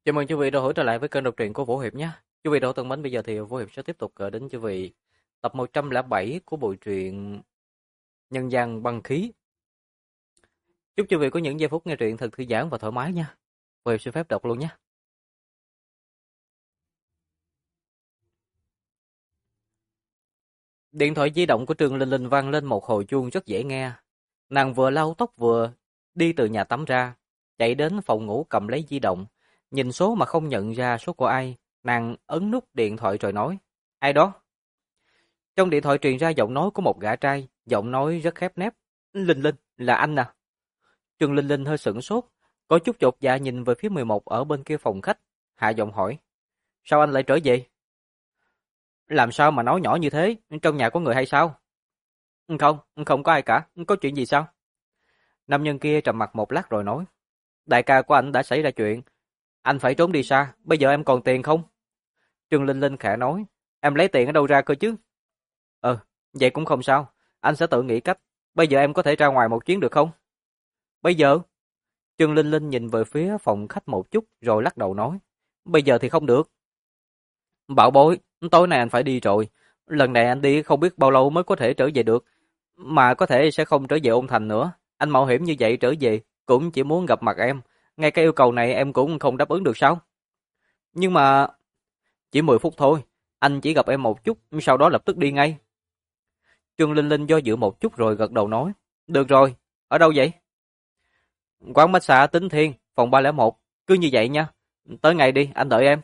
Chào mừng quý vị đã hỗ trở lại với kênh đọc truyện của Vũ Hiệp nhé. Quý vị đã thân mến, bây giờ thì Vũ Hiệp sẽ tiếp tục gửi đến quý vị tập 107 của bộ truyện Nhân gian băng khí. Chúc quý vị có những giây phút nghe truyện thật thư giãn và thoải mái nha. Vũ Hiệp xin phép đọc luôn nhé. Điện thoại di động của Trương Linh Linh vang lên một hồi chuông rất dễ nghe. Nàng vừa lau tóc vừa đi từ nhà tắm ra, chạy đến phòng ngủ cầm lấy di động, nhìn số mà không nhận ra số của ai, nàng ấn nút điện thoại rồi nói: "Ai đó?" Trong điện thoại truyền ra giọng nói của một gã trai, giọng nói rất khép nép. "Linh Linh, là anh à?" Trương Linh Linh hơi sửng sốt, có chút chột dạ nhìn về phía 11 ở bên kia phòng khách, hạ giọng hỏi: "Sao anh lại trở về?" "Làm sao mà nói nhỏ như thế, trong nhà có người hay sao?" "Không, không có ai cả, có chuyện gì sao?" Nam nhân kia trầm mặc một lát rồi nói: "Đại ca của anh đã xảy ra chuyện, anh phải trốn đi xa, bây giờ em còn tiền không?" Trương Linh Linh khẽ nói: "Em lấy tiền ở đâu ra cơ chứ?" "Ờ, vậy cũng không sao, anh sẽ tự nghĩ cách, bây giờ em có thể ra ngoài một chuyến được không?" "Bây giờ?" Trương Linh Linh nhìn về phía phòng khách một chút rồi lắc đầu nói: "Bây giờ thì không được." "Bảo bối, tối nay anh phải đi rồi. Lần này anh đi không biết bao lâu mới có thể trở về được. Mà có thể sẽ không trở về Ôn Thành nữa. Anh mạo hiểm như vậy trở về, cũng chỉ muốn gặp mặt em. Ngay cái yêu cầu này em cũng không đáp ứng được sao?" "Nhưng mà chỉ 10 phút thôi. Anh chỉ gặp em một chút, sau đó lập tức đi ngay." Trương Linh Linh do dự một chút rồi gật đầu nói: "Được rồi, ở đâu vậy?" "Quán massage Tính Thiên, phòng 301. Cứ như vậy nha. Tới ngày đi, anh đợi em."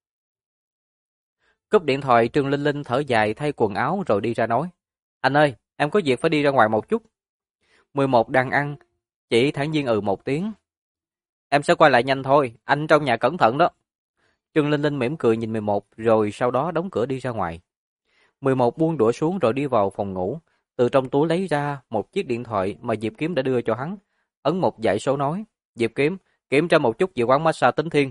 Cúp điện thoại, Trương Linh Linh thở dài thay quần áo rồi đi ra nói: "Anh ơi, em có việc phải đi ra ngoài một chút." 11 đang ăn, chỉ thản nhiên một tiếng. "Em sẽ quay lại nhanh thôi, anh trong nhà cẩn thận đó." Trương Linh Linh mỉm cười nhìn 11 rồi sau đó đóng cửa đi ra ngoài. 11 buông đũa xuống rồi đi vào phòng ngủ, từ trong túi lấy ra một chiếc điện thoại mà Diệp Kiếm đã đưa cho hắn, ấn một dãy số nói: "Diệp Kiếm, kiểm tra một chút về quán massage Tính Thiên."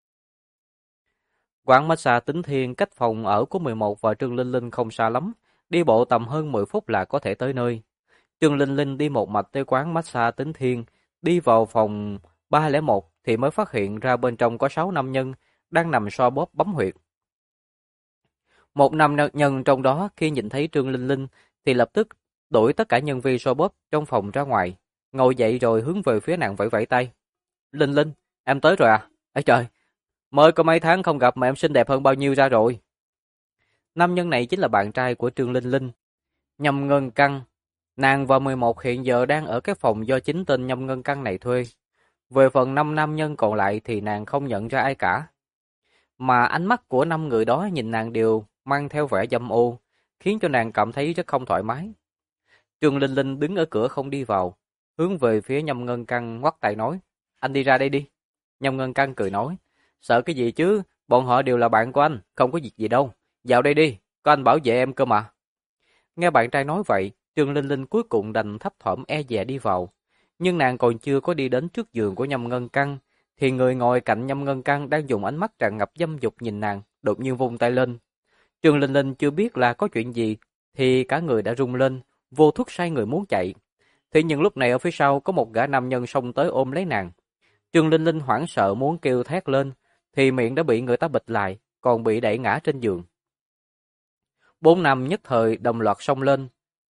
Quán massage Tính Thiên cách phòng ở của 11 và Trương Linh Linh không xa lắm, đi bộ tầm hơn 10 phút là có thể tới nơi. Trương Linh Linh đi một mạch tới quán massage Tính Thiên, đi vào phòng 301 thì mới phát hiện ra bên trong có 6 nam nhân đang nằm xoa bóp bấm huyệt. Một nam nhân trong đó khi nhìn thấy Trương Linh Linh thì lập tức đuổi tất cả nhân viên xoa bóp trong phòng ra ngoài, ngồi dậy rồi hướng về phía nàng vẫy vẫy tay. "Linh Linh, em tới rồi à? Ấy trời, mới có mấy tháng không gặp mà em xinh đẹp hơn bao nhiêu ra rồi." Nam nhân này chính là bạn trai của Trương Linh Linh, Nhâm Ngân Căng. Nàng và 11 hiện giờ đang ở cái phòng do chính tên Nhâm Ngân Căng này thuê. Về phần 5 nam nhân còn lại thì nàng không nhận ra ai cả. Mà ánh mắt của 5 người đó nhìn nàng đều mang theo vẻ dâm ô, khiến cho nàng cảm thấy rất không thoải mái. Trương Linh Linh đứng ở cửa không đi vào, hướng về phía Nhâm Ngân Căng ngoắc tay nói: "Anh đi ra đây đi." Nhâm Ngân Căng cười nói: "Sợ cái gì chứ, bọn họ đều là bạn của anh, không có việc gì đâu. Vào đây đi, có anh bảo vệ em cơ mà." Nghe bạn trai nói vậy, Trương Linh Linh cuối cùng đành thấp thỏm e dè đi vào. Nhưng nàng còn chưa có đi đến trước giường của Nhâm Ngân Căng, thì người ngồi cạnh Nhâm Ngân Căng đang dùng ánh mắt tràn ngập dâm dục nhìn nàng, đột nhiên vung tay lên. Trương Linh Linh chưa biết là có chuyện gì, thì cả người đã rung lên, vô thức xoay người muốn chạy. Thế nhưng lúc này ở phía sau có một gã nam nhân xông tới ôm lấy nàng. Trương Linh Linh hoảng sợ muốn kêu thét lên, thì miệng đã bị người ta bịt lại, còn bị đẩy ngã trên giường. Bốn nam nhất thời đồng loạt xông lên.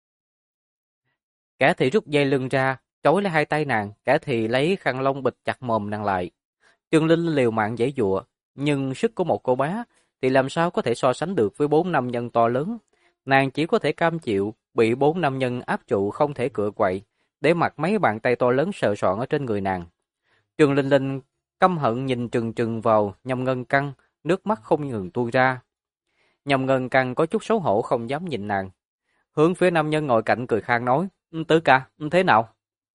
Kẻ thì rút dây lưng ra, trói lấy hai tay nàng, kẻ thì lấy khăn lông bịt chặt mồm nàng lại. Trương Linh liều mạng giãy giụa, nhưng sức của một cô bé thì làm sao có thể so sánh được với bốn nam nhân to lớn. Nàng chỉ có thể cam chịu bị bốn nam nhân áp trụ không thể cựa quậy, để mặc mấy bàn tay to lớn sờ soạng ở trên người nàng. Trương Linh Linh căm hận nhìn trừng trừng vào Nhâm Ngân Căng, nước mắt không ngừng tuôn ra. Nhâm Ngân Căng có chút xấu hổ không dám nhìn nàng. Hướng phía nam nhân ngồi cạnh cười khang nói: Tứ ca, thế nào?"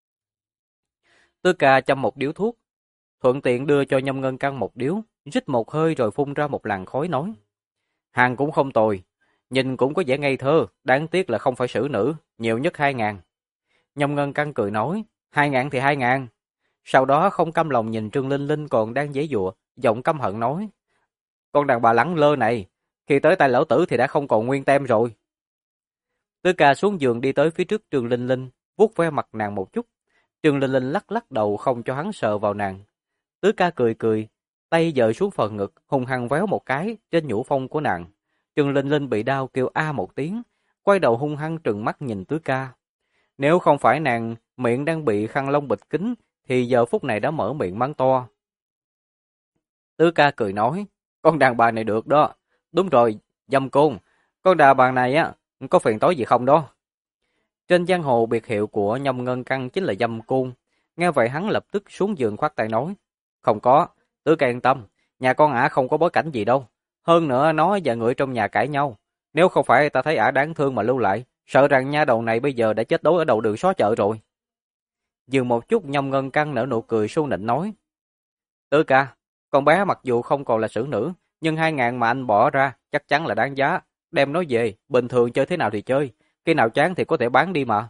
Tứ ca châm một điếu thuốc, thuận tiện đưa cho Nhâm Ngân Căng một điếu, rít một hơi rồi phun ra một làn khói nói: "Hàng cũng không tồi, nhìn cũng có vẻ ngây thơ, đáng tiếc là không phải xử nữ, nhiều nhất 2.000. Nhâm Ngân Căng cười nói: "2.000 thì 2.000. Sau đó không cam lòng nhìn Trương Linh Linh còn đang giãy giụa, giọng căm hận nói: "Con đàn bà lẳng lơ này, khi tới tay lão tử thì đã không còn nguyên tem rồi." Tứ ca xuống giường đi tới phía trước Trương Linh Linh, vuốt ve mặt nàng một chút. Trương Linh Linh lắc lắc đầu không cho hắn sờ vào nàng. Tứ ca cười cười, tay giơ xuống phần ngực, hung hăng véo một cái trên nhũ phong của nàng. Trương Linh Linh bị đau kêu a một tiếng, quay đầu hung hăng trừng mắt nhìn Tứ Ca. Nếu không phải nàng miệng đang bị khăn lông bịt kín, thì giờ phút này đã mở miệng mắng to. Tứ Ca cười nói, con đàn bà này được đó. Đúng rồi, dâm côn, con đàn bà này á, có phiền toái gì không đó? Trên giang hồ biệt hiệu của Nhâm Ngân Căng chính là dâm côn. Nghe vậy hắn lập tức xuống giường khoát tay nói, không có, Tứ Ca yên tâm, nhà con ả không có bối cảnh gì đâu. Hơn nữa nó và người trong nhà cãi nhau. Nếu không phải ta thấy ả đáng thương mà lưu lại, sợ rằng nha đầu này bây giờ đã chết đói ở đầu đường xó chợ rồi. Dừng một chút, Nhâm Ngân Căng nở nụ cười su nịnh nói, Tứ Ca, con bé mặc dù không còn là xử nữ, nhưng 2.000 mà anh bỏ ra chắc chắn là đáng giá. Đem nó về, bình thường chơi thế nào thì chơi, khi nào chán thì có thể bán đi mà.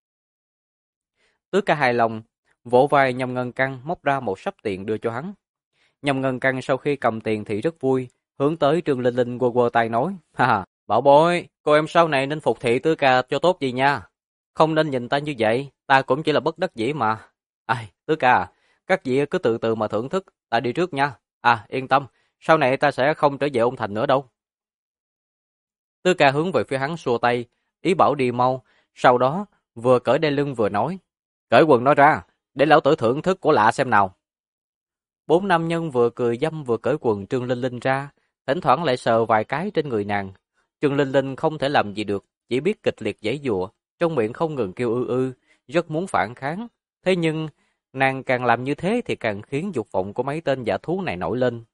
Tứ Ca hài lòng, vỗ vai Nhâm Ngân Căng móc ra một sấp tiền đưa cho hắn. Nhâm Ngân Căng sau khi cầm tiền thì rất vui, hướng tới Trương Linh Linh quơ quơ tay nói, ha, bảo bối, cô em sau này nên phục thị Tứ Ca cho tốt gì nha. Không nên nhìn ta như vậy, ta cũng chỉ là bất đắc dĩ mà. Ai, Tứ Ca, các vị cứ từ từ mà thưởng thức, ta đi trước nha. À, yên tâm, sau này ta sẽ không trở về Ôn Thành nữa đâu. Tứ Ca hướng về phía hắn xua tay, ý bảo đi mau, sau đó vừa cởi đai lưng vừa nói, cởi quần nó ra, để lão tử thưởng thức của lạ xem nào. Bốn nam nhân vừa cười dâm vừa cởi quần Trương Linh Linh ra, thỉnh thoảng lại sờ vài cái trên người nàng. Trương Linh Linh không thể làm gì được, chỉ biết kịch liệt giãy giụa, trong miệng không ngừng kêu ư, rất muốn phản kháng. Thế nhưng, nàng càng làm như thế thì càng khiến dục vọng của mấy tên dã thú này nổi lên.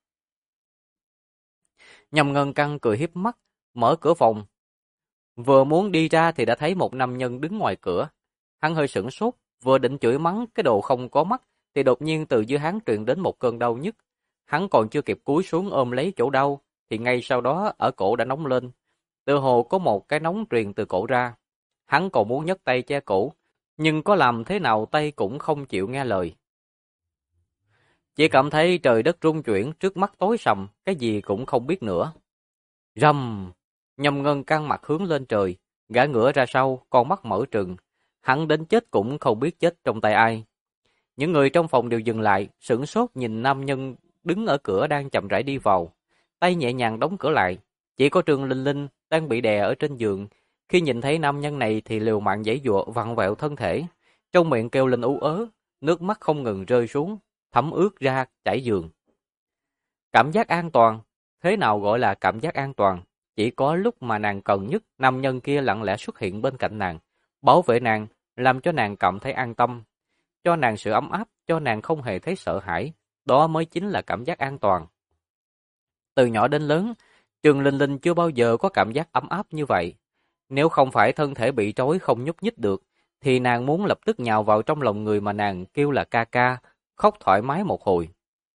Nhâm Ngân Căng cười hiếp mắt, mở cửa phòng. Vừa muốn đi ra thì đã thấy một nam nhân đứng ngoài cửa. Hắn hơi sửng sốt, vừa định chửi mắng cái đồ không có mắt, thì đột nhiên từ dưới hắn truyền đến một cơn đau nhức. Hắn còn chưa kịp cúi xuống ôm lấy chỗ đau, thì ngay sau đó ở cổ đã nóng lên. Tựa hồ có một cái nóng truyền từ cổ ra. Hắn còn muốn nhấc tay che cổ, nhưng có làm thế nào tay cũng không chịu nghe lời. Chỉ cảm thấy trời đất rung chuyển, trước mắt tối sầm, cái gì cũng không biết nữa. Rầm! Nhâm Ngân căng mặt hướng lên trời, gã ngửa ra sau, con mắt mở trừng. Hắn đến chết cũng không biết chết trong tay ai. Những người trong phòng đều dừng lại, sửng sốt nhìn nam nhân đứng ở cửa đang chậm rãi đi vào. Tay nhẹ nhàng đóng cửa lại. Chỉ có Trương Linh Linh đang bị đè ở trên giường. Khi nhìn thấy nam nhân này thì liều mạng giãy giụa vặn vẹo thân thể. Trong miệng kêu lên ú ớ, nước mắt không ngừng rơi xuống, thấm ướt ra chảy giường. Cảm giác an toàn. Thế nào gọi là cảm giác an toàn? Chỉ có lúc mà nàng cần nhất, nam nhân kia lặng lẽ xuất hiện bên cạnh nàng, bảo vệ nàng, làm cho nàng cảm thấy an tâm, cho nàng sự ấm áp, cho nàng không hề thấy sợ hãi. Đó mới chính là cảm giác an toàn. Từ nhỏ đến lớn, Trương Linh Linh chưa bao giờ có cảm giác ấm áp như vậy. Nếu không phải thân thể bị trói không nhúc nhích được, thì nàng muốn lập tức nhào vào trong lòng người mà nàng kêu là ca ca, khóc thoải mái một hồi.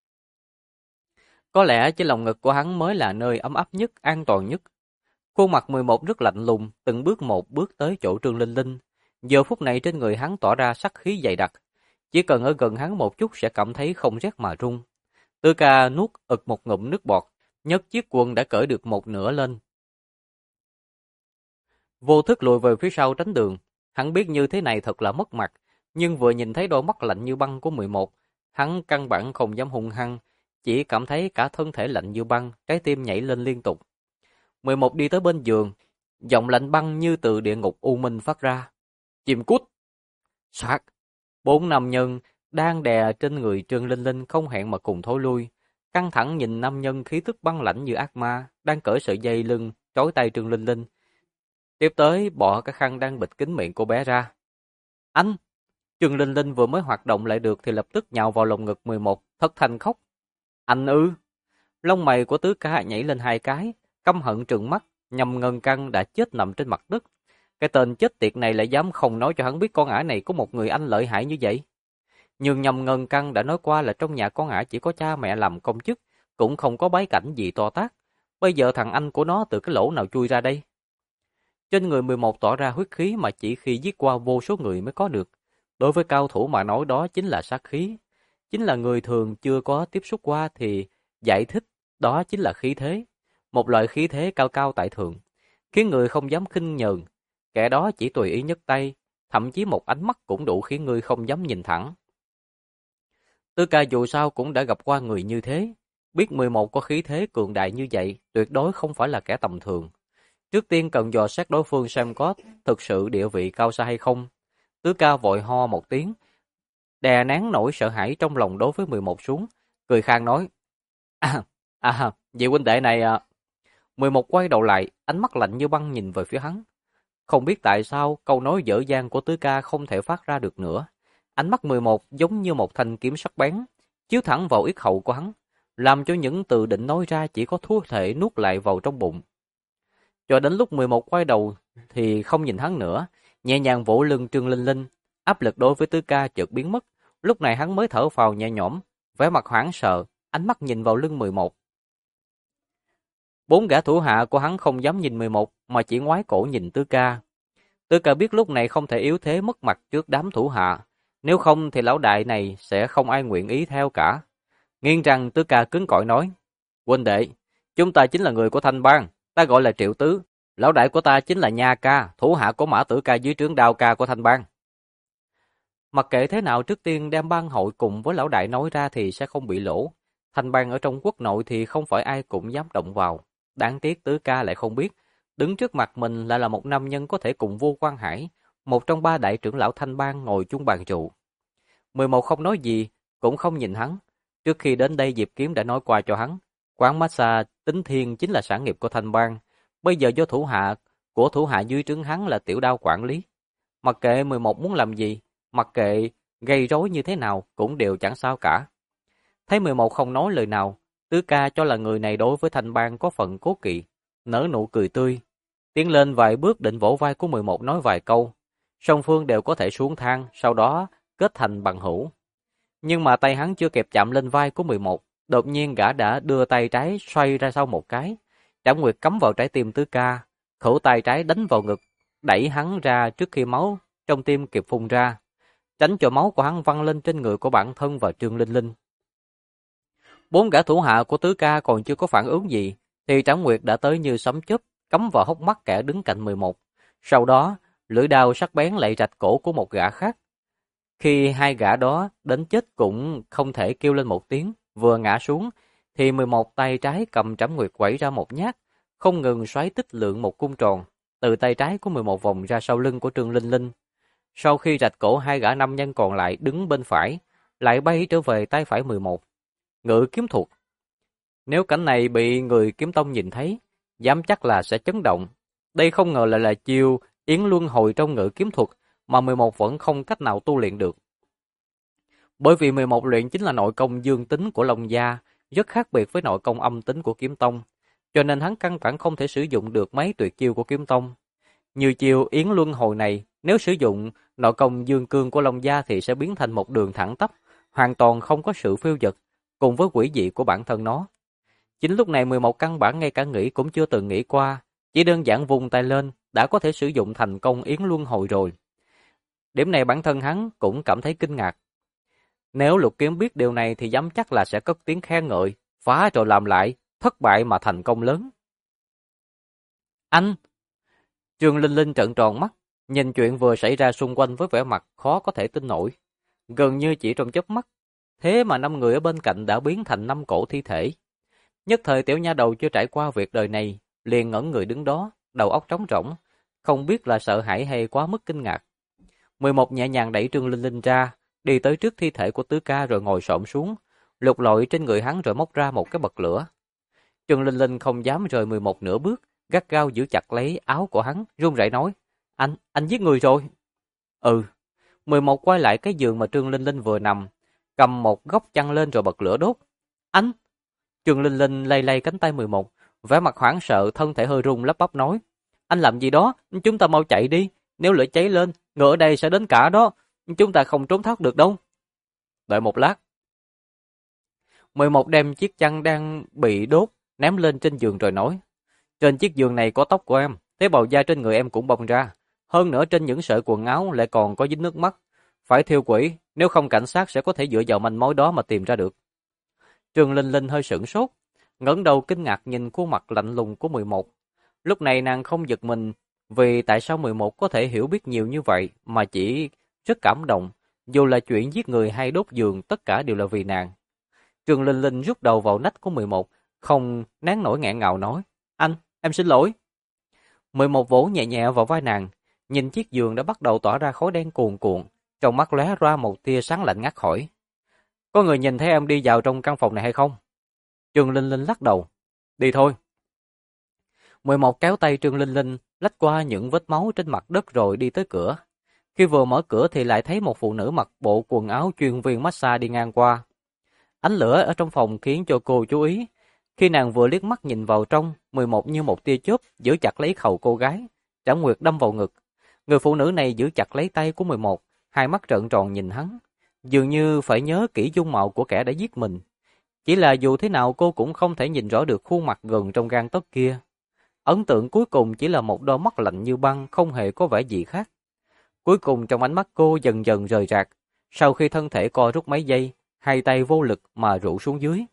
Có lẽ chỉ lòng ngực của hắn mới là nơi ấm áp nhất, an toàn nhất. Khuôn mặt 11 rất lạnh lùng, từng bước một bước tới chỗ Trương Linh Linh. Giờ phút này trên người hắn tỏa ra sắc khí dày đặc. Chỉ cần ở gần hắn một chút sẽ cảm thấy không rét mà run. Tư Ca nuốt ực một ngụm nước bọt, nhấc chiếc quần đã cởi được một nửa lên. Vô thức lùi về phía sau tránh đường. Hắn biết như thế này thật là mất mặt, nhưng vừa nhìn thấy đôi mắt lạnh như băng của 11, hắn căn bản không dám hung hăng, chỉ cảm thấy cả thân thể lạnh như băng, trái tim nhảy lên liên tục. 11 đi tới bên giường, giọng lạnh băng như từ địa ngục u minh phát ra. Chim cút! Soạt! Bốn nam nhân đang đè trên người Trương Linh Linh không hẹn mà cùng thối lui. Căng thẳng nhìn nam nhân khí tức băng lãnh như ác ma, đang cởi sợi dây lưng, trói tay Trương Linh Linh. Tiếp tới bỏ cái khăn đang bịt kín miệng cô bé ra. Anh! Trương Linh Linh vừa mới hoạt động lại được thì lập tức nhào vào lồng ngực 11, thất thanh khóc. Anh ư! Lông mày của Tứ Ca nhảy lên hai cái, căm hận trừng mắt, Nhâm Ngân Căng đã chết nằm trên mặt đất. Cái tên chết tiệt này lại dám không nói cho hắn biết con ả này có một người anh lợi hại như vậy. Nhưng Nhâm Ngân Căng đã nói qua là trong nhà con ả chỉ có cha mẹ làm công chức, cũng không có bối cảnh gì to tát. Bây giờ thằng anh của nó từ cái lỗ nào chui ra đây? Trên người 11 tỏ ra huyết khí mà chỉ khi giết qua vô số người mới có được. Đối với cao thủ mà nói đó chính là sát khí. Chính là người thường chưa có tiếp xúc qua thì giải thích đó chính là khí thế. Một loại khí thế cao cao tại thượng, khiến người không dám khinh nhờn. Kẻ đó chỉ tùy ý nhấc tay, thậm chí một ánh mắt cũng đủ khiến người không dám nhìn thẳng. Tư Ca dù sao cũng đã gặp qua người như thế, Biết 11 có khí thế cường đại như vậy, tuyệt đối không phải là kẻ tầm thường. Trước tiên cần dò xét đối phương xem có thực sự địa vị cao xa hay không. Tứ ca vội ho một tiếng, đè nén nỗi sợ hãi trong lòng đối với 11 xuống, cười khang nói: vị huynh đệ này à. 11 quay đầu lại, ánh mắt lạnh như băng nhìn về phía hắn. Không biết tại sao câu nói dở dang của tứ ca không thể phát ra được nữa. Ánh mắt 11 giống như một thanh kiếm sắc bén, chiếu thẳng vào yết hầu của hắn, làm cho những từ định nói ra chỉ có thú thể nuốt lại vào trong bụng. Cho đến lúc 11 quay đầu thì không nhìn hắn nữa, nhẹ nhàng vỗ lưng Trương Linh Linh, áp lực đối với tứ ca chợt biến mất. Lúc này hắn mới thở phào nhẹ nhõm, vẻ mặt hoảng sợ, ánh mắt nhìn vào lưng 11. Bốn gã thủ hạ của hắn không dám nhìn 11 mà chỉ ngoái cổ nhìn tứ ca. Tứ ca biết lúc này không thể yếu thế mất mặt trước đám thủ hạ, nếu không thì lão đại này sẽ không ai nguyện ý theo cả. Nghiêng rằng tứ ca cứng cỏi nói: huynh đệ, chúng ta chính là người của Thanh Bang, ta gọi là Triệu Tứ, lão đại của ta chính là Nha ca, thủ hạ của Mã Tử ca dưới trướng Đao ca của Thanh Bang. Mặc kệ thế nào, trước tiên đem bang hội cùng với lão đại nói ra thì sẽ không bị lỗ. Thanh Bang ở trong quốc nội thì không phải ai cũng dám động vào. Đáng tiếc tứ ca lại không biết, đứng trước mặt mình lại là một nam nhân có thể cùng Vô Quan Hải, một trong ba đại trưởng lão Thanh Bang ngồi chung bàn rượu. 11 không nói gì, cũng không nhìn hắn. Trước khi đến đây Diệp Kiếm đã nói qua cho hắn, quán massage Tính Thiên chính là sản nghiệp của Thanh Bang, bây giờ do thủ hạ dưới trướng hắn là Tiểu Đao quản lý. Mặc kệ 11 muốn làm gì, mặc kệ gây rối như thế nào cũng đều chẳng sao cả. Thấy 11 không nói lời nào, tứ ca cho là người này đối với Thanh Bang có phần cố kỵ, nở nụ cười tươi, tiến lên vài bước định vỗ vai của 11 nói vài câu. Song phương đều có thể xuống thang, sau đó kết thành bằng hữu. Nhưng mà tay hắn chưa kịp chạm lên vai của 11, đột nhiên gã đã đưa tay trái xoay ra sau một cái. Trảm Nguyệt cắm vào trái tim tứ ca, khẩu tay trái đánh vào ngực, đẩy hắn ra trước khi máu trong tim kịp phun ra, tránh cho máu của hắn văng lên trên người của bản thân và Trương Linh Linh. Bốn gã thủ hạ của tứ ca còn chưa có phản ứng gì, thì Trảm Nguyệt đã tới như sấm chớp, cắm vào hốc mắt kẻ đứng cạnh 11. Sau đó, lưỡi đao sắc bén lại rạch cổ của một gã khác. Khi hai gã đó đến chết cũng không thể kêu lên một tiếng, vừa ngã xuống, thì 11 tay trái cầm Trảm Nguyệt quẩy ra một nhát, không ngừng xoáy tích lượng một cung tròn, từ tay trái của 11 vòng ra sau lưng của Trương Linh Linh. Sau khi rạch cổ hai gã nam nhân còn lại đứng bên phải, lại bay trở về tay phải 11. Ngự kiếm thuật. Nếu cảnh này bị người kiếm tông nhìn thấy, dám chắc là sẽ chấn động. Đây không ngờ lại là chiêu Yến Luân Hồi trong ngự kiếm thuật mà 11 vẫn không cách nào tu luyện được. Bởi vì 11 luyện chính là nội công dương tính của Long Gia, rất khác biệt với nội công âm tính của kiếm tông, cho nên hắn căn bản không thể sử dụng được mấy tuyệt chiêu của kiếm tông. Như chiêu Yến Luân Hồi này, nếu sử dụng nội công dương cương của Long Gia thì sẽ biến thành một đường thẳng tắp, hoàn toàn không có sự phiêu dật, cùng với quỷ dị của bản thân nó. Chính lúc này 11 căn bản ngay cả nghĩ cũng chưa từng nghĩ qua, chỉ đơn giản vung tay lên đã có thể sử dụng thành công Yến Luân Hồi rồi. Điểm này bản thân hắn cũng cảm thấy kinh ngạc. Nếu Lục Kiếm biết điều này thì dám chắc là sẽ cất tiếng khen ngợi, phá rồi làm lại, thất bại mà thành công lớn. Anh! Trương Linh Linh trợn tròn mắt, nhìn chuyện vừa xảy ra xung quanh với vẻ mặt khó có thể tin nổi. Gần như chỉ trong chớp mắt, thế mà 5 người ở bên cạnh đã biến thành 5 cổ thi thể. Nhất thời tiểu nha đầu chưa trải qua việc đời này, liền ngẩn người đứng đó, đầu óc trống rỗng, không biết là sợ hãi hay quá mức kinh ngạc. 11 nhẹ nhàng đẩy Trương Linh Linh ra, đi tới trước thi thể của tứ ca rồi ngồi xổm xuống, lục lọi trên người hắn rồi móc ra một cái bật lửa. Trương Linh Linh không dám rời 11 nửa bước, gắt gao giữ chặt lấy áo của hắn, run rẩy nói: Anh giết người rồi. Ừ. 11 quay lại cái giường mà Trương Linh Linh vừa nằm, cầm một góc chăn lên rồi bật lửa đốt. Anh! Trương Linh Linh lay lay cánh tay 11, vẻ mặt hoảng sợ, thân thể hơi run lắp bắp nói: Anh làm gì đó, chúng ta mau chạy đi, nếu lửa cháy lên, người ở đây sẽ đến cả đó, chúng ta không trốn thoát được đâu. Đợi một lát. 11 đem chiếc chăn đang bị đốt ném lên trên giường rồi nói: Trên chiếc giường này có tóc của em, tế bào da trên người em cũng bong ra, hơn nữa trên những sợi quần áo lại còn có dính nước mắt, phải thiêu quỷ, nếu không cảnh sát sẽ có thể dựa vào manh mối đó mà tìm ra được. Trương Linh Linh hơi sửng sốt, ngẩng đầu kinh ngạc nhìn khuôn mặt lạnh lùng của 11. Lúc này nàng không giật mình, vì tại sao 11 có thể hiểu biết nhiều như vậy, mà chỉ rất cảm động, dù là chuyện giết người hay đốt giường tất cả đều là vì nàng. Trương Linh Linh rút đầu vào nách của 11, không nén nổi nghẹn ngào nói, anh, em xin lỗi. 11 vỗ nhẹ nhẹ vào vai nàng, nhìn chiếc giường đã bắt đầu tỏa ra khói đen cuồn cuộn, trong mắt lóe ra một tia sáng lạnh ngắt hỏi, có người nhìn thấy em đi vào trong căn phòng này hay không? Trương Linh Linh lắc đầu, đi thôi. 11 kéo tay Trương Linh Linh, lách qua những vết máu trên mặt đất rồi đi tới cửa. Khi vừa mở cửa thì lại thấy một phụ nữ mặc bộ quần áo chuyên viên massage đi ngang qua. Ánh lửa ở trong phòng khiến cho cô chú ý. Khi nàng vừa liếc mắt nhìn vào trong, 11 như một tia chớp giữ chặt lấy khẩu cô gái. Trảm Nguyệt đâm vào ngực. Người phụ nữ này giữ chặt lấy tay của 11, hai mắt trợn tròn nhìn hắn. Dường như phải nhớ kỹ dung mạo của kẻ đã giết mình. Chỉ là dù thế nào cô cũng không thể nhìn rõ được khuôn mặt gần trong gang tấc kia. Ấn tượng cuối cùng chỉ là một đôi mắt lạnh như băng, không hề có vẻ gì khác. Cuối cùng trong ánh mắt cô dần dần rời rạc, sau khi thân thể co rút mấy giây, hai tay vô lực mà rũ xuống dưới.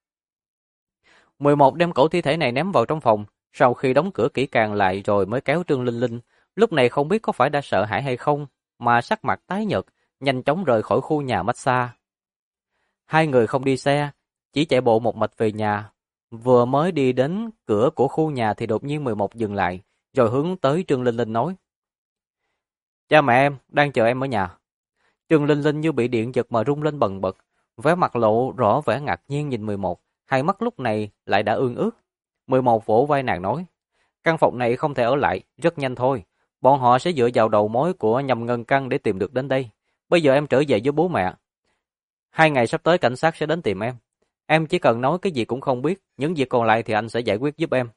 11 đem cổ thi thể này ném vào trong phòng, sau khi đóng cửa kỹ càng lại rồi mới kéo Trương Linh Linh, lúc này không biết có phải đã sợ hãi hay không, mà sắc mặt tái nhợt, nhanh chóng rời khỏi khu nhà massage. Hai người không đi xe, chỉ chạy bộ một mạch về nhà. Vừa mới đi đến cửa của khu nhà thì đột nhiên 11 dừng lại, rồi hướng tới Trương Linh Linh nói, cha mẹ em đang chờ em ở nhà. Trương Linh Linh như bị điện giật mà rung lên bần bật, vẻ mặt lộ rõ vẻ ngạc nhiên nhìn 11, hai mắt lúc này lại đã ương ướt. 11 vỗ vai nàng nói, căn phòng này không thể ở lại, rất nhanh thôi. Bọn họ sẽ dựa vào đầu mối của Nhâm Ngân Căn để tìm được đến đây. Bây giờ em trở về với bố mẹ. 2 ngày sắp tới cảnh sát sẽ đến tìm em. Em chỉ cần nói cái gì cũng không biết, những việc còn lại thì anh sẽ giải quyết giúp em.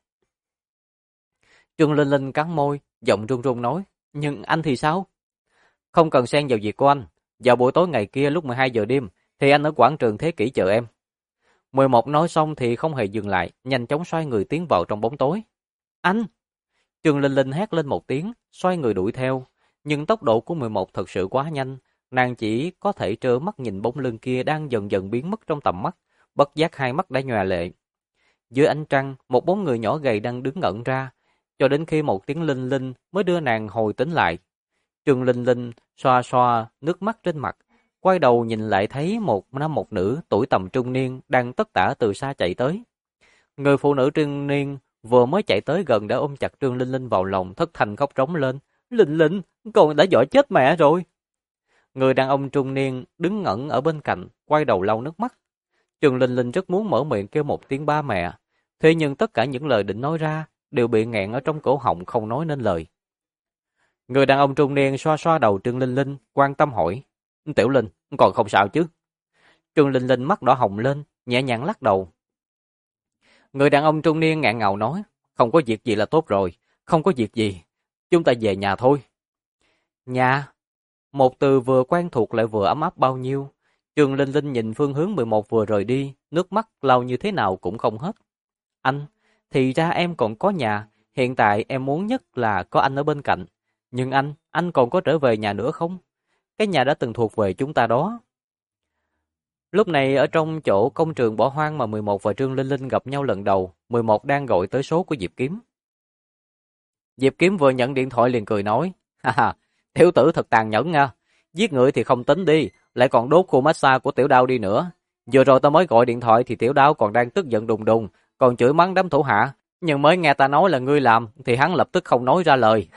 Trương Linh Linh cắn môi, giọng run run nói, nhưng anh thì sao? Không cần xen vào việc của anh. Vào buổi tối ngày kia lúc 12 giờ đêm thì anh ở quảng trường Thế Kỷ chờ em. 11 nói xong thì không hề dừng lại, nhanh chóng xoay người tiến vào trong bóng tối. Anh! Trương Linh Linh hét lên một tiếng, xoay người đuổi theo. Nhưng tốc độ của 11 thật sự quá nhanh, nàng chỉ có thể trơ mắt nhìn bóng lưng kia đang dần dần biến mất trong tầm mắt, bất giác hai mắt đã nhòe lệ. Dưới ánh trăng, một bóng người nhỏ gầy đang đứng ngẩn ra, cho đến khi một tiếng linh linh mới đưa nàng hồi tỉnh lại. Trương Linh Linh xoa xoa nước mắt trên mặt, quay đầu nhìn lại thấy một nam một nữ tuổi tầm trung niên đang tất tả từ xa chạy tới. Người phụ nữ trung niên vừa mới chạy tới gần đã ôm chặt Trương Linh Linh vào lòng, thất thanh khóc rống lên, Linh Linh, con đã dọa chết mẹ rồi. Người đàn ông trung niên đứng ngẩn ở bên cạnh, quay đầu lau nước mắt. Trương Linh Linh rất muốn mở miệng kêu một tiếng ba mẹ, thế nhưng tất cả những lời định nói ra đều bị nghẹn ở trong cổ họng không nói nên lời. Người đàn ông trung niên xoa xoa đầu Trương Linh Linh, quan tâm hỏi, Tiểu Linh, còn không sao chứ? Trương Linh Linh mắt đỏ hồng lên, nhẹ nhàng lắc đầu. Người đàn ông trung niên ngạn ngào nói, không có việc gì là tốt rồi, không có việc gì, chúng ta về nhà thôi. Nhà? Một từ vừa quen thuộc lại vừa ấm áp bao nhiêu. Trương Linh Linh nhìn phương hướng 11 vừa rời đi, nước mắt lau như thế nào cũng không hết. Anh, thì ra em còn có nhà, hiện tại em muốn nhất là có anh ở bên cạnh. Nhưng anh còn có trở về nhà nữa không? Cái nhà đã từng thuộc về chúng ta đó. Lúc này ở trong chỗ công trường bỏ hoang mà 11 và Trương Linh Linh gặp nhau lần đầu, 11 đang gọi tới số của Diệp Kiếm. Diệp Kiếm vừa nhận điện thoại liền cười nói, ha, tiểu tử thật tàn nhẫn nha, giết người thì không tính đi, lại còn đốt khu massage của Tiểu Đao đi nữa. Vừa rồi ta mới gọi điện thoại thì Tiểu Đao còn đang tức giận đùng đùng, còn chửi mắng đám thủ hạ, nhưng mới nghe ta nói là ngươi làm thì hắn lập tức không nói ra lời.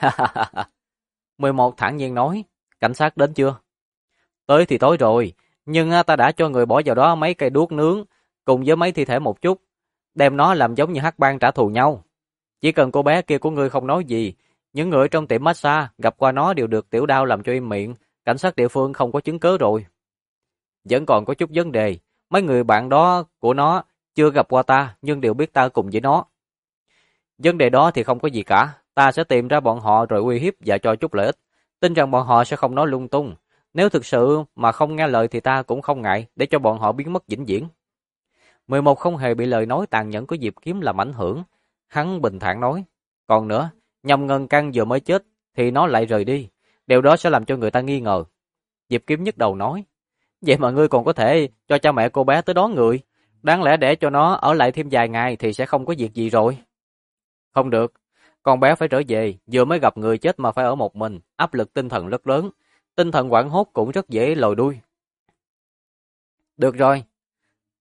11 thản nhiên nói, cảnh sát đến chưa? Tới thì tối rồi, nhưng ta đã cho người bỏ vào đó mấy cây đuốc nướng cùng với mấy thi thể một chút, đem nó làm giống như hắc bang trả thù nhau. Chỉ cần cô bé kia của ngươi không nói gì, những người trong tiệm massage gặp qua nó đều được Tiểu Đao làm cho im miệng, cảnh sát địa phương không có chứng cứ rồi. Vẫn còn có chút vấn đề, mấy người bạn đó của nó chưa gặp qua ta nhưng đều biết ta cùng với nó. Vấn đề đó thì không có gì cả, ta sẽ tìm ra bọn họ rồi uy hiếp và cho chút lợi ích, tin rằng bọn họ sẽ không nói lung tung. Nếu thực sự mà không nghe lời thì ta cũng không ngại để cho bọn họ biến mất vĩnh viễn. 11 không hề bị lời nói tàn nhẫn của Diệp Kiếm làm ảnh hưởng. Hắn bình thản nói, còn nữa, Nhâm Ngân Căn vừa mới chết thì nó lại rời đi, điều đó sẽ làm cho người ta nghi ngờ. Diệp Kiếm nhức đầu nói, vậy mà ngươi còn có thể cho cha mẹ cô bé tới đón người, đáng lẽ để cho nó ở lại thêm vài ngày thì sẽ không có việc gì rồi. Không được, con bé phải trở về, vừa mới gặp người chết mà phải ở một mình, áp lực tinh thần rất lớn, tinh thần hoảng hốt cũng rất dễ lòi đuôi. Được rồi,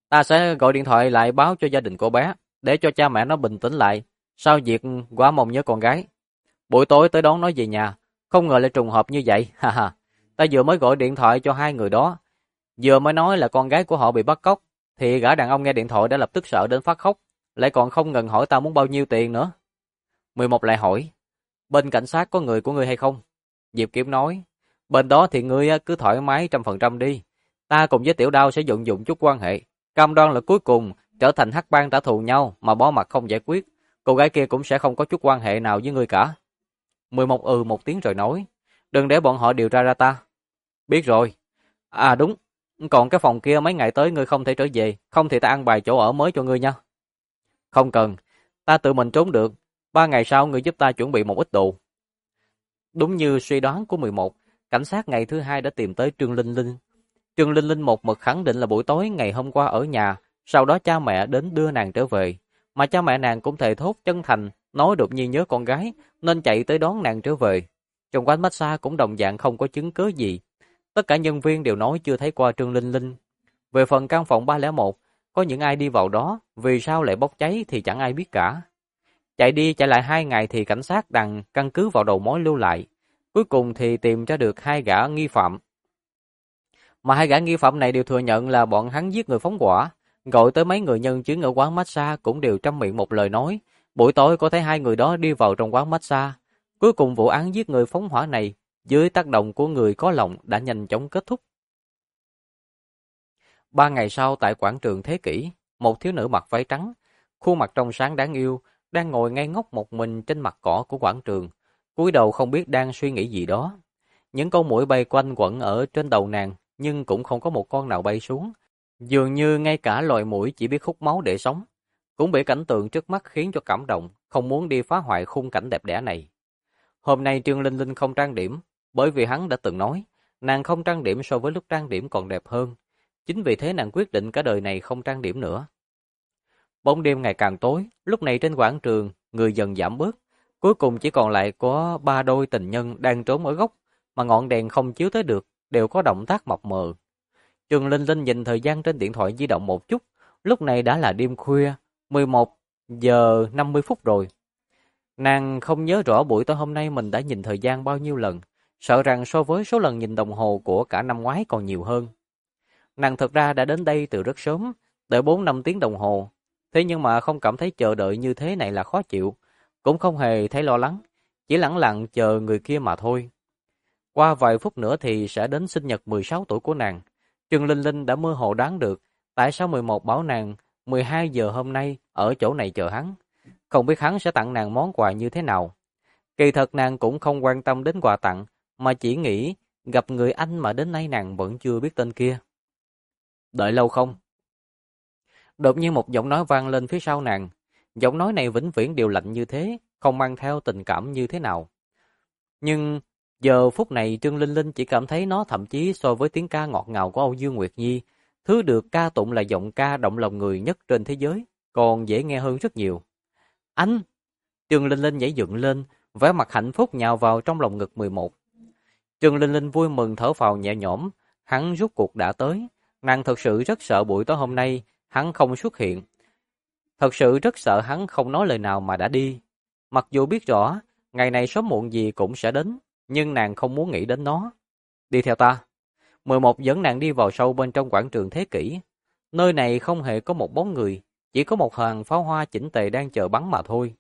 Ta sẽ gọi điện thoại lại báo cho gia đình cô bé, để cho cha mẹ nó bình tĩnh lại. Sau việc quá mong nhớ con gái. Buổi tối tới đón nó về nhà, không ngờ lại trùng hợp như vậy. Ha ha. Ta vừa mới gọi điện thoại cho hai người đó, vừa mới nói là con gái của họ bị bắt cóc, thì gã đàn ông nghe điện thoại đã lập tức sợ đến phát khóc, lại còn không ngần hỏi ta muốn bao nhiêu tiền nữa. 11 lại hỏi, bên cảnh sát có người của ngươi hay không? Diệp Kiếm nói, bên đó thì ngươi cứ thoải mái 100% đi. Ta cùng với Tiểu Đao sẽ vận dụng chút quan hệ, cam đoan là cuối cùng trở thành hắc bang trả thù nhau mà bỏ mặt không giải quyết. Cô gái kia cũng sẽ không có chút quan hệ nào với ngươi cả. 11 một tiếng rồi nói, đừng để bọn họ điều tra ra ta. Biết rồi. À đúng, còn cái phòng kia mấy ngày tới ngươi không thể trở về, không thì ta ăn bài chỗ ở mới cho ngươi nha. Không cần, ta tự mình trốn được. 3 ngày sau ngươi giúp ta chuẩn bị một ít đồ. Đúng như suy đoán của 11, cảnh sát ngày thứ hai đã tìm tới Trương Linh Linh. Trương Linh Linh một mực khẳng định là buổi tối ngày hôm qua ở nhà, sau đó cha mẹ đến đưa nàng trở về. Mà cha mẹ nàng cũng thề thốt chân thành, nói đột nhiên nhớ con gái, nên chạy tới đón nàng trở về. Trong quán massage cũng đồng dạng không có chứng cứ gì. Tất cả nhân viên đều nói chưa thấy qua Trương Linh Linh. Về phần căn phòng 301, có những ai đi vào đó, vì sao lại bốc cháy thì chẳng ai biết cả. Chạy đi chạy lại 2 ngày thì cảnh sát đành căn cứ vào đầu mối lưu lại. Cuối cùng thì tìm ra được 2 gã nghi phạm. Mà 2 gã nghi phạm này đều thừa nhận là bọn hắn giết người phóng hỏa. Gọi tới mấy người nhân chứng ở quán massage cũng đều trăm miệng một lời nói. Buổi tối có thấy 2 người đó đi vào trong quán massage. Cuối cùng vụ án giết người phóng hỏa này dưới tác động của người có lòng đã nhanh chóng kết thúc. 3 ngày sau tại quảng trường Thế Kỷ, một thiếu nữ mặc váy trắng, khuôn mặt trong sáng đáng yêu, đang ngồi ngây ngốc một mình trên mặt cỏ của quảng trường, cúi đầu không biết đang suy nghĩ gì đó. Những con muỗi bay quanh quẩn ở trên đầu nàng, nhưng cũng không có một con nào bay xuống. Dường như ngay cả loài muỗi chỉ biết hút máu để sống, cũng bị cảnh tượng trước mắt khiến cho cảm động, không muốn đi phá hoại khung cảnh đẹp đẽ này. Hôm nay Trương Linh Linh không trang điểm, bởi vì hắn đã từng nói, nàng không trang điểm so với lúc trang điểm còn đẹp hơn. Chính vì thế nàng quyết định cả đời này không trang điểm nữa. Bóng đêm ngày càng tối, lúc này trên quảng trường, người dần giảm bớt. Cuối cùng chỉ còn lại có 3 đôi tình nhân đang trốn ở góc, mà ngọn đèn không chiếu tới được, đều có động tác mập mờ. Trương Linh Linh nhìn thời gian trên điện thoại di động một chút, lúc này đã là đêm khuya, 11 giờ 50 phút rồi. Nàng không nhớ rõ buổi tối hôm nay mình đã nhìn thời gian bao nhiêu lần, sợ rằng so với số lần nhìn đồng hồ của cả năm ngoái còn nhiều hơn. Nàng thực ra đã đến đây từ rất sớm, đợi 4-5 tiếng đồng hồ, thế nhưng mà không cảm thấy chờ đợi như thế này là khó chịu, cũng không hề thấy lo lắng, chỉ lẳng lặng chờ người kia mà thôi. Qua vài phút nữa thì sẽ đến sinh nhật 16 tuổi của nàng. Trương Linh Linh đã mơ hồ đoán được tại sao 11 bảo nàng 12 giờ hôm nay ở chỗ này chờ hắn. Không biết hắn sẽ tặng nàng món quà như thế nào. Kỳ thật nàng cũng không quan tâm đến quà tặng, mà chỉ nghĩ gặp người anh mà đến nay nàng vẫn chưa biết tên kia. Đợi lâu không? Đột nhiên một giọng nói vang lên phía sau nàng. Giọng nói này vĩnh viễn đều lạnh như thế, không mang theo tình cảm như thế nào. Nhưng giờ phút này Trương Linh Linh chỉ cảm thấy nó thậm chí so với tiếng ca ngọt ngào của Âu Dương Nguyệt Nhi, thứ được ca tụng là giọng ca động lòng người nhất trên thế giới, còn dễ nghe hơn rất nhiều. Anh! Trương Linh Linh nhảy dựng lên, vẻ mặt hạnh phúc nhào vào trong lòng ngực 11. Trương Linh Linh vui mừng thở phào nhẹ nhõm, hắn rút cuộc đã tới. Nàng thật sự rất sợ buổi tối hôm nay, hắn không xuất hiện. Thật sự rất sợ hắn không nói lời nào mà đã đi. Mặc dù biết rõ, ngày này sớm muộn gì cũng sẽ đến, nhưng nàng không muốn nghĩ đến nó. Đi theo ta. 11 dẫn nàng đi vào sâu bên trong quảng trường Thế Kỷ. Nơi này không hề có một bóng người, chỉ có một hàng pháo hoa chỉnh tề đang chờ bắn mà thôi.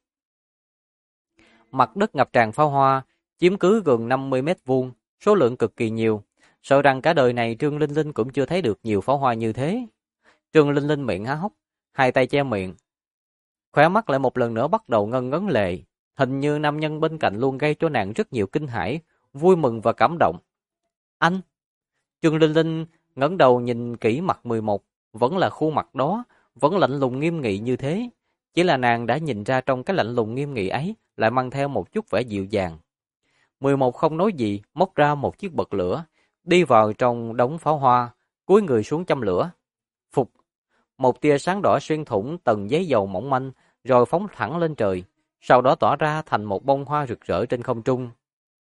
Mặt đất ngập tràn pháo hoa, chiếm cứ gần 50 mét vuông, số lượng cực kỳ nhiều. Sợ rằng cả đời này Trương Linh Linh cũng chưa thấy được nhiều pháo hoa như thế. Trương Linh Linh miệng há hốc, hai tay che miệng. Khóe mắt lại một lần nữa bắt đầu ngân ngấn lệ. Hình như nam nhân bên cạnh luôn gây cho nàng rất nhiều kinh hãi, vui mừng và cảm động. Anh! Trương Linh Linh ngẩng đầu nhìn kỹ mặt 11, vẫn là khuôn mặt đó, vẫn lạnh lùng nghiêm nghị như thế. Chỉ là nàng đã nhìn ra trong cái lạnh lùng nghiêm nghị ấy lại mang theo một chút vẻ dịu dàng. 11 không nói gì, móc ra một chiếc bật lửa, đi vào trong đống pháo hoa, cúi người xuống châm lửa. Phục! Một tia sáng đỏ xuyên thủng tầng giấy dầu mỏng manh, rồi phóng thẳng lên trời, sau đó tỏa ra thành một bông hoa rực rỡ trên không trung.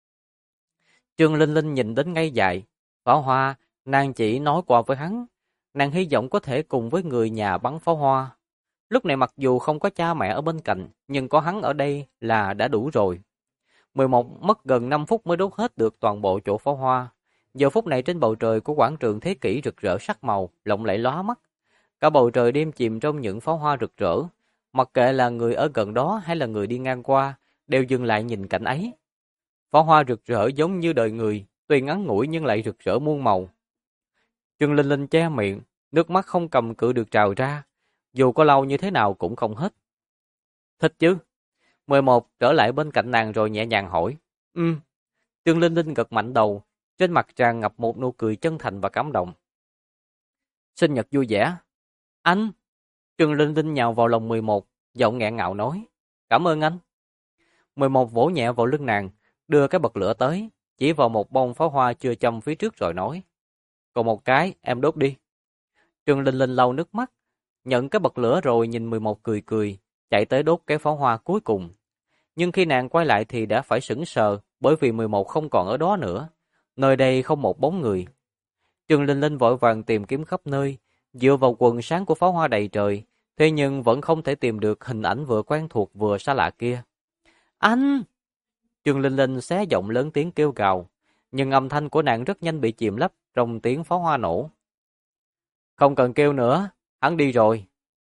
Trương Linh Linh nhìn đến ngây dại, pháo hoa, nàng chỉ nói qua với hắn, Nàng hy vọng có thể cùng với người nhà bắn pháo hoa. Lúc này mặc dù không có cha mẹ ở bên cạnh, nhưng có hắn ở đây là đã đủ rồi. 11 mất gần 5 phút mới đốt hết được toàn bộ chỗ pháo hoa. Giờ phút này trên bầu trời của quảng trường thế kỷ rực rỡ sắc màu, lộng lẫy lóa mắt. Cả bầu trời đêm chìm trong những pháo hoa rực rỡ. Mặc kệ là người ở gần đó hay là người đi ngang qua, đều dừng lại nhìn cảnh ấy. Pháo hoa rực rỡ giống như đời người, tuy ngắn ngủi nhưng lại rực rỡ muôn màu. Trương Linh Linh che miệng, nước mắt không cầm cự được trào ra, dù có lâu như thế nào cũng không hết. Thích chứ? 11 trở lại bên cạnh nàng rồi nhẹ nhàng hỏi. Trương Linh Linh gật mạnh đầu, trên mặt tràn ngập một nụ cười chân thành và cảm động. Sinh nhật vui vẻ. Anh! Trương Linh Linh nhào vào lòng 11, giọng nghẹn ngào nói. Cảm ơn anh. 11 vỗ nhẹ vào lưng nàng, đưa cái bật lửa tới, chỉ vào một bông pháo hoa chưa châm phía trước rồi nói. Còn một cái, em đốt đi. Trương Linh Linh lau nước mắt, nhận cái bật lửa rồi nhìn 11 cười cười, chạy tới đốt cái pháo hoa cuối cùng. Nhưng khi nàng quay lại thì đã phải sững sờ, bởi vì 11 không còn ở đó nữa. Nơi đây không một bóng người. Trương Linh Linh vội vàng tìm kiếm khắp nơi, dựa vào quần sáng của pháo hoa đầy trời, thế nhưng vẫn không thể tìm được hình ảnh vừa quen thuộc vừa xa lạ kia. Anh! Trương Linh Linh xé giọng lớn tiếng kêu gào, nhưng âm thanh của nàng rất nhanh bị chìm lấp trong tiếng pháo hoa nổ. Không cần kêu nữa, hắn đi rồi.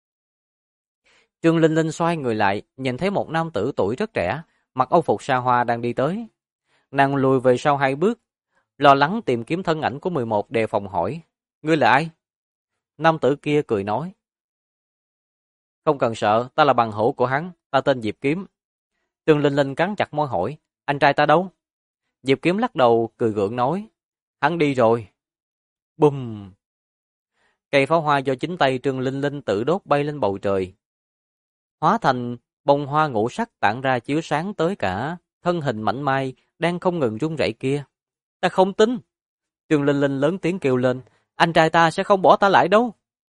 Trương Linh Linh xoay người lại, nhìn thấy một nam tử tuổi rất trẻ, mặc âu phục sa hoa đang đi tới. Nàng lùi về sau 2 bước, lo lắng tìm kiếm thân ảnh của 11 đề phòng hỏi. Ngươi là ai? Nam tử kia cười nói. Không cần sợ, ta là bằng hữu của hắn, ta tên Diệp Kiếm. Trương Linh Linh cắn chặt môi hỏi. Anh trai ta đâu? Diệp Kiếm lắc đầu cười gượng nói. Hắn đi rồi. Bùm! Cây pháo hoa do chính tay Trương Linh Linh tự đốt bay lên bầu trời, hóa thành bông hoa ngũ sắc tản ra chiếu sáng tới cả thân hình mảnh mai đang không ngừng run rẩy kia. Ta không tin. Trương Linh Linh lớn tiếng kêu lên, anh trai ta sẽ không bỏ ta lại đâu.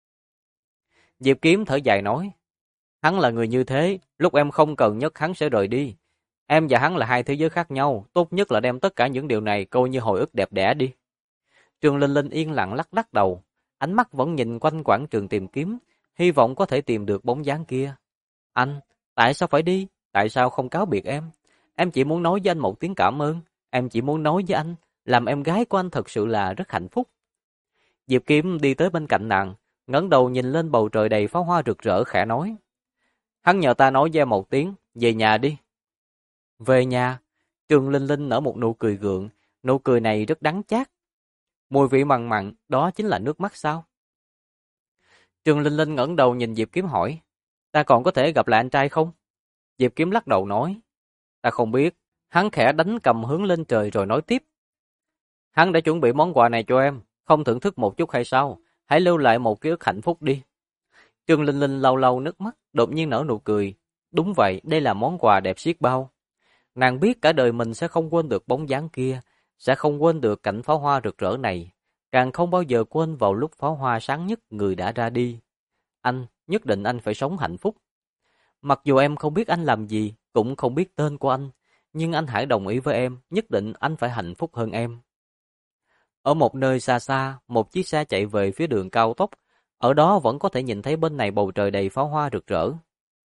Diệp Kiếm thở dài nói, hắn là người như thế, lúc em không cần nhất hắn sẽ rời đi. Em và hắn là 2 thế giới khác nhau, tốt nhất là đem tất cả những điều này coi như hồi ức đẹp đẽ đi. Trương Linh Linh yên lặng lắc lắc đầu, ánh mắt vẫn nhìn quanh quảng trường tìm kiếm, hy vọng có thể tìm được bóng dáng kia. Anh, tại sao phải đi? Tại sao không cáo biệt em? Em chỉ muốn nói với anh một tiếng cảm ơn. Em chỉ muốn nói với anh, làm em gái của anh thật sự là rất hạnh phúc. Diệp Kiếm đi tới bên cạnh nàng, ngẩng đầu nhìn lên bầu trời đầy pháo hoa rực rỡ khẽ nói. Hắn nhờ ta nói với em một tiếng, về nhà đi. Về nhà, Trương Linh Linh nở một nụ cười gượng, nụ cười này rất đắng chát. Mùi vị mặn mặn, đó chính là nước mắt sao? Trương Linh Linh ngẩng đầu nhìn Diệp Kiếm hỏi, ta còn có thể gặp lại anh trai không? Diệp Kiếm lắc đầu nói, ta không biết. Hắn khẽ đánh cầm hướng lên trời rồi nói tiếp. Hắn đã chuẩn bị món quà này cho em, không thưởng thức một chút hay sao? Hãy lưu lại một ký ức hạnh phúc đi. Trương Linh Linh lau lau nước mắt, đột nhiên nở nụ cười. Đúng vậy, đây là món quà đẹp xiết bao. Nàng biết cả đời mình sẽ không quên được bóng dáng kia, sẽ không quên được cảnh pháo hoa rực rỡ này, càng không bao giờ quên vào lúc pháo hoa sáng nhất người đã ra đi. Anh, nhất định anh phải sống hạnh phúc. Mặc dù em không biết anh làm gì, cũng không biết tên của anh, nhưng anh hãy đồng ý với em, nhất định anh phải hạnh phúc hơn em. Ở một nơi xa xa, một chiếc xe chạy về phía đường cao tốc, ở đó vẫn có thể nhìn thấy bên này bầu trời đầy pháo hoa rực rỡ.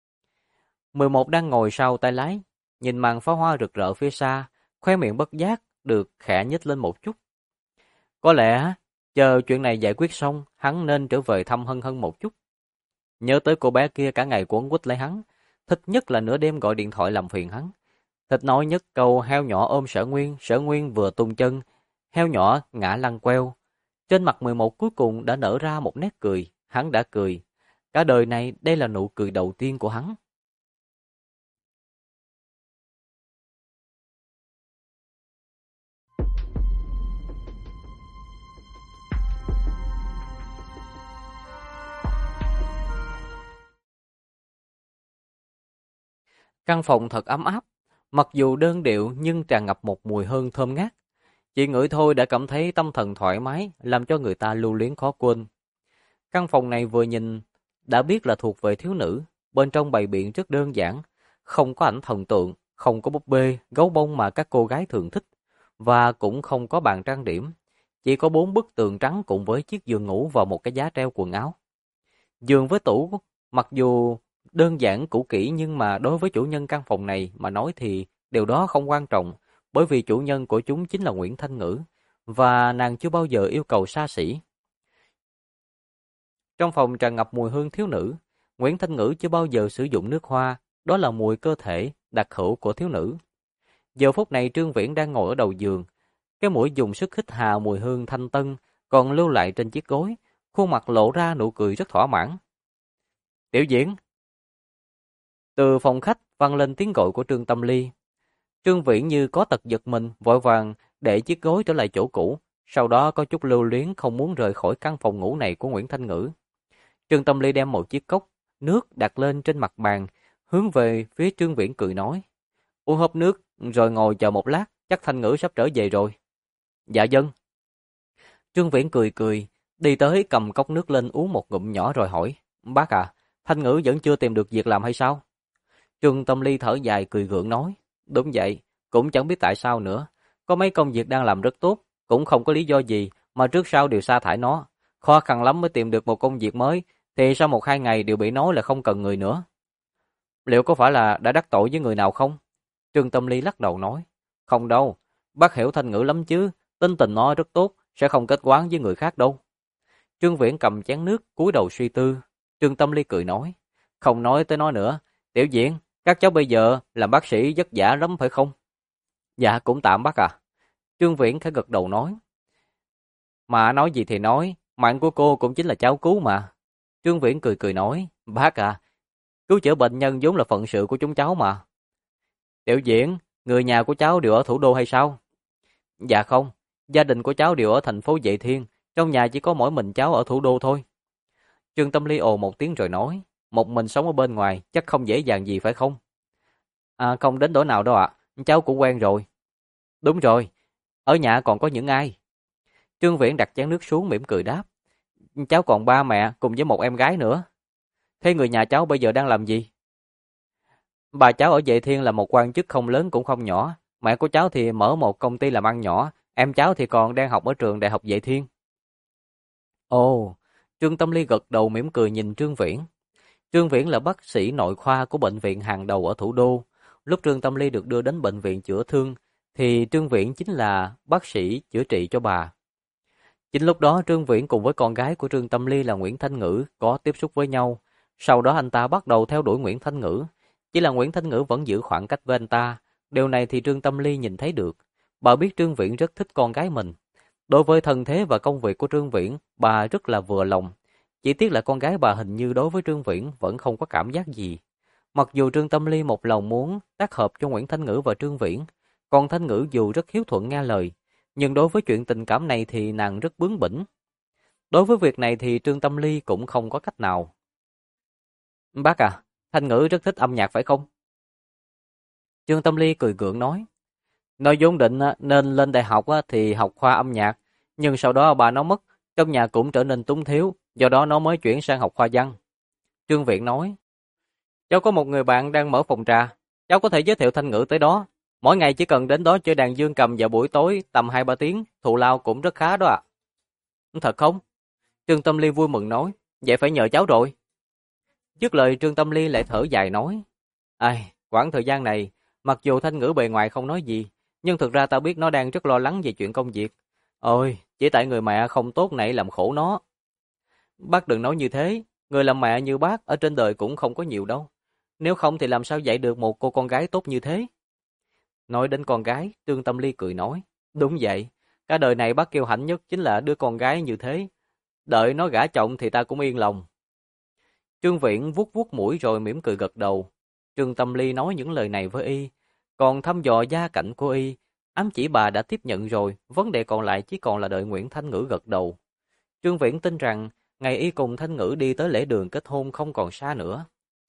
11 đang ngồi sau tay lái, nhìn màn pháo hoa rực rỡ phía xa, khóe miệng bất giác được khẽ nhếch lên một chút. Có lẽ, chờ chuyện này giải quyết xong, hắn nên trở về thăm Hân Hân một chút. Nhớ tới cô bé kia cả ngày quấn quýt lấy hắn, thích nhất là nửa đêm gọi điện thoại làm phiền hắn. Thích nói nhất câu heo nhỏ ôm Sở Nguyên vừa tung chân, heo nhỏ ngã lăn queo. Trên mặt 11 cuối cùng đã nở ra một nét cười, hắn đã cười. Cả đời này đây là nụ cười đầu tiên của hắn. Căn phòng thật ấm áp, mặc dù đơn điệu nhưng tràn ngập một mùi hương thơm ngát. Chỉ ngửi thôi đã cảm thấy tâm thần thoải mái, làm cho người ta lưu luyến khó quên. Căn phòng này vừa nhìn đã biết là thuộc về thiếu nữ, bên trong bày biện rất đơn giản, không có ảnh thần tượng, không có búp bê, gấu bông mà các cô gái thường thích, và cũng không có bàn trang điểm, chỉ có 4 bức tường trắng cùng với chiếc giường ngủ và một cái giá treo quần áo. Giường với tủ, mặc dù đơn giản cũ kỹ nhưng mà đối với chủ nhân căn phòng này mà nói thì điều đó không quan trọng, bởi vì chủ nhân của chúng chính là Nguyễn Thanh Ngữ, và nàng chưa bao giờ yêu cầu xa xỉ. Trong phòng tràn ngập mùi hương thiếu nữ, Nguyễn Thanh Ngữ chưa bao giờ sử dụng nước hoa, đó là mùi cơ thể đặc hữu của thiếu nữ. Giờ phút này Trương Viễn đang ngồi ở đầu giường, cái mũi dùng sức hít hà mùi hương thanh tân còn lưu lại trên chiếc gối, khuôn mặt lộ ra nụ cười rất thỏa mãn. Tiểu Diễn. Từ phòng khách vang lên tiếng gọi của Trương Tâm Ly. Trương Viễn như có tật giật mình, vội vàng để chiếc gối trở lại chỗ cũ, sau đó có chút lưu luyến không muốn rời khỏi căn phòng ngủ này của Nguyễn Thanh Ngữ. Trương Tâm Ly đem một chiếc cốc nước đặt lên trên mặt bàn, hướng về phía Trương Viễn cười nói: "Uống hớp nước rồi ngồi chờ một lát, chắc Thanh Ngữ sắp trở về rồi." "Dạ vâng." Trương Viễn cười cười, đi tới cầm cốc nước lên uống một ngụm nhỏ rồi hỏi: "Bác à, Thanh Ngữ vẫn chưa tìm được việc làm hay sao?" Trương Tâm Ly thở dài cười gượng nói: "Đúng vậy, cũng chẳng biết tại sao nữa. Có mấy công việc đang làm rất tốt, cũng không có lý do gì mà trước sau đều sa thải nó. Khó khăn lắm mới tìm được một công việc mới, thì sau 1-2 ngày đều bị nói là không cần người nữa." "Liệu có phải là đã đắc tội với người nào không?" Trương Tâm Ly lắc đầu nói: "Không đâu, bác hiểu Thanh Ngữ lắm chứ, tính tình nó rất tốt, sẽ không kết oán với người khác đâu." Trương Viễn cầm chén nước, cúi đầu suy tư. Trương Tâm Ly cười nói: "Không nói tới nó nữa, Tiểu Diễn, các cháu bây giờ làm bác sĩ vất vả lắm phải không?" "Dạ cũng tạm bác à." Trương Viễn khẽ gật đầu nói: "Mà nói gì thì nói, mạng của cô cũng chính là cháu cứu mà." Trương Viễn cười cười nói: "Bác à, cứu chữa bệnh nhân vốn là phận sự của chúng cháu mà." "Tiểu Diễn, người nhà của cháu đều ở thủ đô hay sao?" "Dạ không, gia đình của cháu đều ở thành phố Vệ Thiên, trong nhà chỉ có mỗi mình cháu ở thủ đô thôi." Trương Tâm Ly ồ một tiếng rồi nói: "Một mình sống ở bên ngoài chắc không dễ dàng gì phải không?" "À, không đến nỗi nào đâu ạ, cháu cũng quen rồi." "Đúng rồi, ở nhà còn có những ai?" Trương Viễn đặt chén nước xuống mỉm cười đáp: "Cháu còn ba mẹ cùng với một em gái nữa." "Thế người nhà cháu bây giờ đang làm gì?" "Bà cháu ở Vệ Thiên là một quan chức không lớn cũng không nhỏ, mẹ của cháu thì mở một công ty làm ăn nhỏ, em cháu thì còn đang học ở trường Đại học Vệ Thiên." Ồ, Trương Tâm Ly gật đầu mỉm cười nhìn Trương Viễn. Trương Viễn là bác sĩ nội khoa của bệnh viện hàng đầu ở thủ đô. Lúc Trương Tâm Ly được đưa đến bệnh viện chữa thương, thì Trương Viễn chính là bác sĩ chữa trị cho bà. Chính lúc đó Trương Viễn cùng với con gái của Trương Tâm Ly là Nguyễn Thanh Ngữ có tiếp xúc với nhau. Sau đó anh ta bắt đầu theo đuổi Nguyễn Thanh Ngữ. Chỉ là Nguyễn Thanh Ngữ vẫn giữ khoảng cách với anh ta. Điều này thì Trương Tâm Ly nhìn thấy được. Bà biết Trương Viễn rất thích con gái mình. Đối với thân thế và công việc của Trương Viễn, bà rất là vừa lòng. Chỉ tiếc là con gái bà hình như đối với Trương Viễn vẫn không có cảm giác gì. Mặc dù Trương Tâm Ly một lòng muốn tác hợp cho Nguyễn Thanh Ngữ và Trương Viễn, còn Thanh Ngữ dù rất hiếu thuận nghe lời, nhưng đối với chuyện tình cảm này thì nàng rất bướng bỉnh. Đối với việc này thì Trương Tâm Ly cũng không có cách nào. "Bác à, Thanh Ngữ rất thích âm nhạc phải không?" Trương Tâm Ly cười gượng nói. "Nó vốn định nên lên đại học thì học khoa âm nhạc, nhưng sau đó bà nó mất, trong nhà cũng trở nên túng thiếu, do đó nó mới chuyển sang học khoa văn." Trương Viễn nói: "Cháu có một người bạn đang mở phòng trà, cháu có thể giới thiệu Thanh Ngữ tới đó. Mỗi ngày chỉ cần đến đó chơi đàn dương cầm vào buổi tối tầm 2-3 tiếng, thù lao cũng rất khá đó ạ." "Thật không?" Trương Tâm Ly vui mừng nói: "Vậy phải nhờ cháu rồi." Dứt lời Trương Tâm Ly lại thở dài nói: "Ai, quãng thời gian này, mặc dù Thanh Ngữ bề ngoài không nói gì, nhưng thực ra tao biết nó đang rất lo lắng về chuyện công việc. Ôi, chỉ tại người mẹ không tốt này làm khổ nó." "Bác đừng nói như thế, người làm mẹ như bác ở trên đời cũng không có nhiều đâu. Nếu không thì làm sao dạy được một cô con gái tốt như thế?" Nói đến con gái, Trương Tâm Ly cười nói: "Đúng vậy, cả đời này bác kiêu hãnh nhất chính là đứa con gái như thế. Đợi nó gả chồng thì ta cũng yên lòng." Trương Viễn vuốt vuốt mũi rồi mỉm cười gật đầu. Trương Tâm Ly nói những lời này với y, còn thăm dò gia cảnh của y, ám chỉ bà đã tiếp nhận rồi, vấn đề còn lại chỉ còn là đợi Nguyễn Thanh Ngữ gật đầu. Trương Viễn tin rằng ngày y cùng Thanh Ngữ đi tới lễ đường kết hôn không còn xa nữa.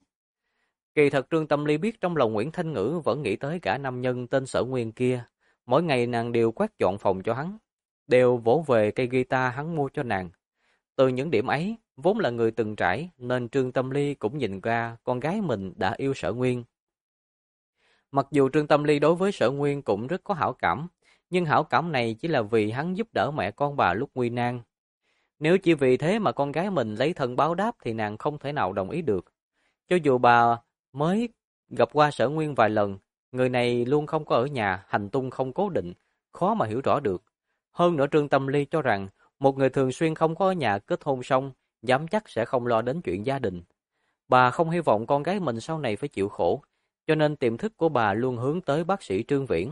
Kỳ thật Trương Tâm Ly biết trong lòng Nguyễn Thanh Ngữ vẫn nghĩ tới cả nam nhân tên Sở Nguyên kia. Mỗi ngày nàng đều quét dọn phòng cho hắn, đều vỗ về cây guitar hắn mua cho nàng. Từ những điểm ấy, vốn là người từng trải, nên Trương Tâm Ly cũng nhìn ra con gái mình đã yêu Sở Nguyên. Mặc dù Trương Tâm Ly đối với Sở Nguyên cũng rất có hảo cảm, nhưng hảo cảm này chỉ là vì hắn giúp đỡ mẹ con bà lúc nguy nan. Nếu chỉ vì thế mà con gái mình lấy thân báo đáp thì nàng không thể nào đồng ý được. Cho dù bà mới gặp qua Sở Nguyên vài lần, người này luôn không có ở nhà, hành tung không cố định, khó mà hiểu rõ được. Hơn nữa Trương Tâm Ly cho rằng một người thường xuyên không có ở nhà kết hôn xong, dám chắc sẽ không lo đến chuyện gia đình. Bà không hy vọng con gái mình sau này phải chịu khổ, cho nên tiềm thức của bà luôn hướng tới bác sĩ Trương Viễn.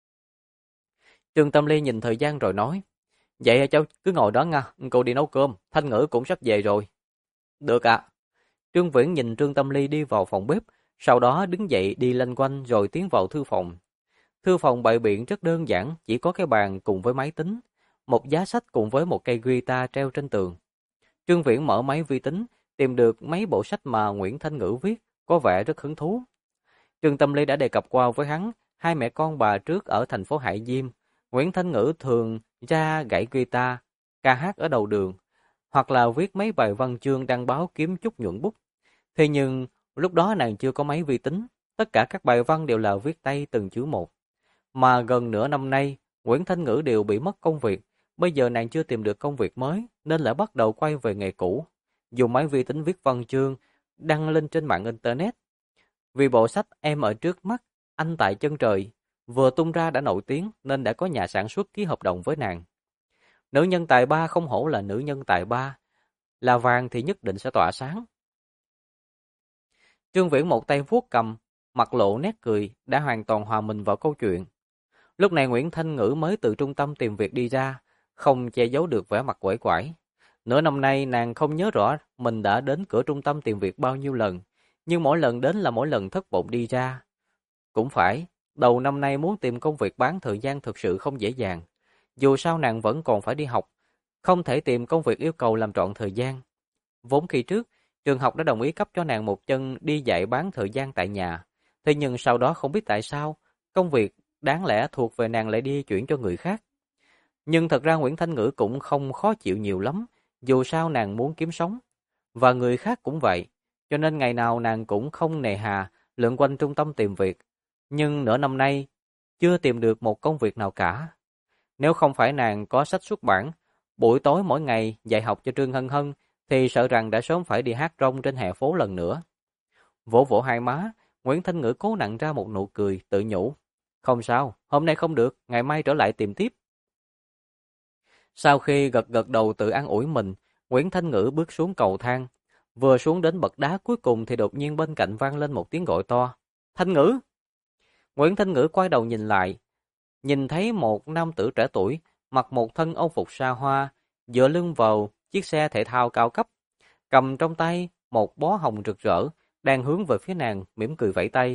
Trương Tâm Ly nhìn thời gian rồi nói, vậy cháu cứ ngồi đó nha, cô đi nấu cơm, Thanh Ngữ cũng sắp về rồi. Được ạ. Trương Viễn nhìn Trương Tâm Ly đi vào phòng bếp, sau đó đứng dậy đi lanh quanh rồi tiến vào thư phòng. Thư phòng bày biện rất đơn giản, chỉ có cái bàn cùng với máy tính, một giá sách cùng với một cây guitar treo trên tường. Trương Viễn mở máy vi tính, tìm được mấy bộ sách mà Nguyễn Thanh Ngữ viết, có vẻ rất hứng thú. Trương Tâm Ly đã đề cập qua với hắn, hai mẹ con bà trước ở thành phố Hải Diêm. Nguyễn Thanh Ngữ thường ra gãy guitar, ca hát ở đầu đường, hoặc là viết mấy bài văn chương đăng báo kiếm chút nhuận bút. Thế nhưng, lúc đó nàng chưa có máy vi tính, tất cả các bài văn đều là viết tay từng chữ một. Mà gần nửa năm nay, Nguyễn Thanh Ngữ đều bị mất công việc, bây giờ nàng chưa tìm được công việc mới, nên lại bắt đầu quay về nghề cũ, dùng máy vi tính viết văn chương, đăng lên trên mạng Internet. Vì bộ sách Em ở trước mắt, Anh tại chân trời, vừa tung ra đã nổi tiếng nên đã có nhà sản xuất ký hợp đồng với nàng. Nữ nhân tài ba không hổ là nữ nhân tài ba, là vàng thì nhất định sẽ tỏa sáng. Trương Viễn một tay vuốt cầm, mặt lộ nét cười, đã hoàn toàn hòa mình vào câu chuyện. Lúc này Nguyễn Thanh Ngữ mới từ trung tâm tìm việc đi ra, không che giấu được vẻ mặt quể quải. Nửa năm nay nàng không nhớ rõ mình đã đến cửa trung tâm tìm việc bao nhiêu lần, nhưng mỗi lần đến là mỗi lần thất vọng đi ra. Cũng phải, đầu năm nay muốn tìm công việc bán thời gian thực sự không dễ dàng. Dù sao nàng vẫn còn phải đi học, không thể tìm công việc yêu cầu làm trọn thời gian. Vốn khi trước, trường học đã đồng ý cấp cho nàng một chân đi dạy bán thời gian tại nhà. Thế nhưng sau đó không biết tại sao, công việc đáng lẽ thuộc về nàng lại đi chuyển cho người khác. Nhưng thật ra Nguyễn Thanh Ngữ cũng không khó chịu nhiều lắm, dù sao nàng muốn kiếm sống. Và người khác cũng vậy, cho nên ngày nào nàng cũng không nề hà lượn quanh trung tâm tìm việc. Nhưng nửa năm nay, chưa tìm được một công việc nào cả. Nếu không phải nàng có sách xuất bản, buổi tối mỗi ngày dạy học cho Trương Hân Hân, thì sợ rằng đã sớm phải đi hát rong trên hè phố lần nữa. Vỗ vỗ hai má, Nguyễn Thanh Ngữ cố nặn ra một nụ cười, tự nhủ. Không sao, hôm nay không được, ngày mai trở lại tìm tiếp. Sau khi gật gật đầu tự an ủi mình, Nguyễn Thanh Ngữ bước xuống cầu thang. Vừa xuống đến bậc đá cuối cùng thì đột nhiên bên cạnh vang lên một tiếng gọi to. Thanh Ngữ! Nguyễn Thanh Ngữ quay đầu nhìn lại, nhìn thấy một nam tử trẻ tuổi, mặc một thân âu phục sa hoa, dựa lưng vào chiếc xe thể thao cao cấp, cầm trong tay một bó hồng rực rỡ, đang hướng về phía nàng, mỉm cười vẫy tay.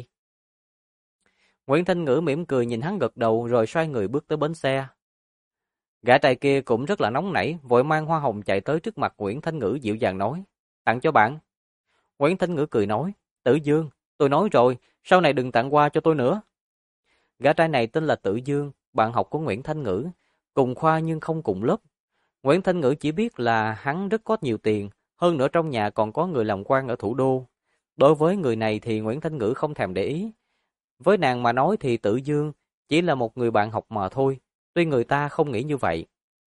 Nguyễn Thanh Ngữ mỉm cười nhìn hắn gật đầu rồi xoay người bước tới bến xe. Gã trai kia cũng rất là nóng nảy, vội mang hoa hồng chạy tới trước mặt Nguyễn Thanh Ngữ dịu dàng nói, tặng cho bạn. Nguyễn Thanh Ngữ cười nói, Tử Dương, tôi nói rồi, sau này đừng tặng hoa cho tôi nữa. Gã trai này tên là Tử Dương, bạn học của Nguyễn Thanh Ngữ, cùng khoa nhưng không cùng lớp. Nguyễn Thanh Ngữ chỉ biết là hắn rất có nhiều tiền, hơn nữa trong nhà còn có người làm quan ở thủ đô. Đối với người này thì Nguyễn Thanh Ngữ không thèm để ý. Với nàng mà nói thì Tử Dương chỉ là một người bạn học mà thôi, tuy người ta không nghĩ như vậy.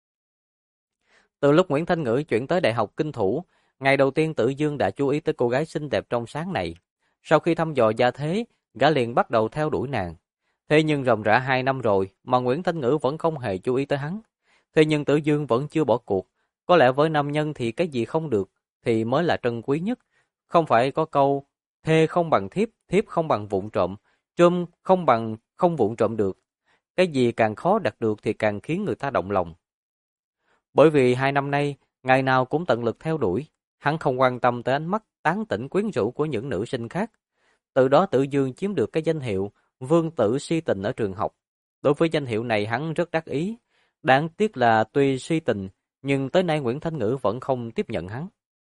Từ lúc Nguyễn Thanh Ngữ chuyển tới Đại học Kinh Thủ, ngày đầu tiên Tử Dương đã chú ý tới cô gái xinh đẹp trong sáng này. Sau khi thăm dò gia thế, gã liền bắt đầu theo đuổi nàng. Thế nhưng ròng rã 2 năm rồi mà Nguyễn Thanh Ngữ vẫn không hề chú ý tới hắn. Thế nhưng Tử Dương vẫn chưa bỏ cuộc. Có lẽ với nam nhân thì cái gì không được thì mới là trân quý nhất. Không phải có câu thê không bằng thiếp, thiếp không bằng vụng trộm, trộm không bằng không vụng trộm được. Cái gì càng khó đạt được thì càng khiến người ta động lòng. Bởi vì 2 năm nay, ngày nào cũng tận lực theo đuổi, hắn không quan tâm tới ánh mắt tán tỉnh quyến rũ của những nữ sinh khác. Từ đó Tử Dương chiếm được cái danh hiệu vương tử si tình ở trường học. Đối với danh hiệu này hắn rất đắc ý. Đáng tiếc là tuy si tình, nhưng tới nay Nguyễn Thanh Ngữ vẫn không tiếp nhận hắn.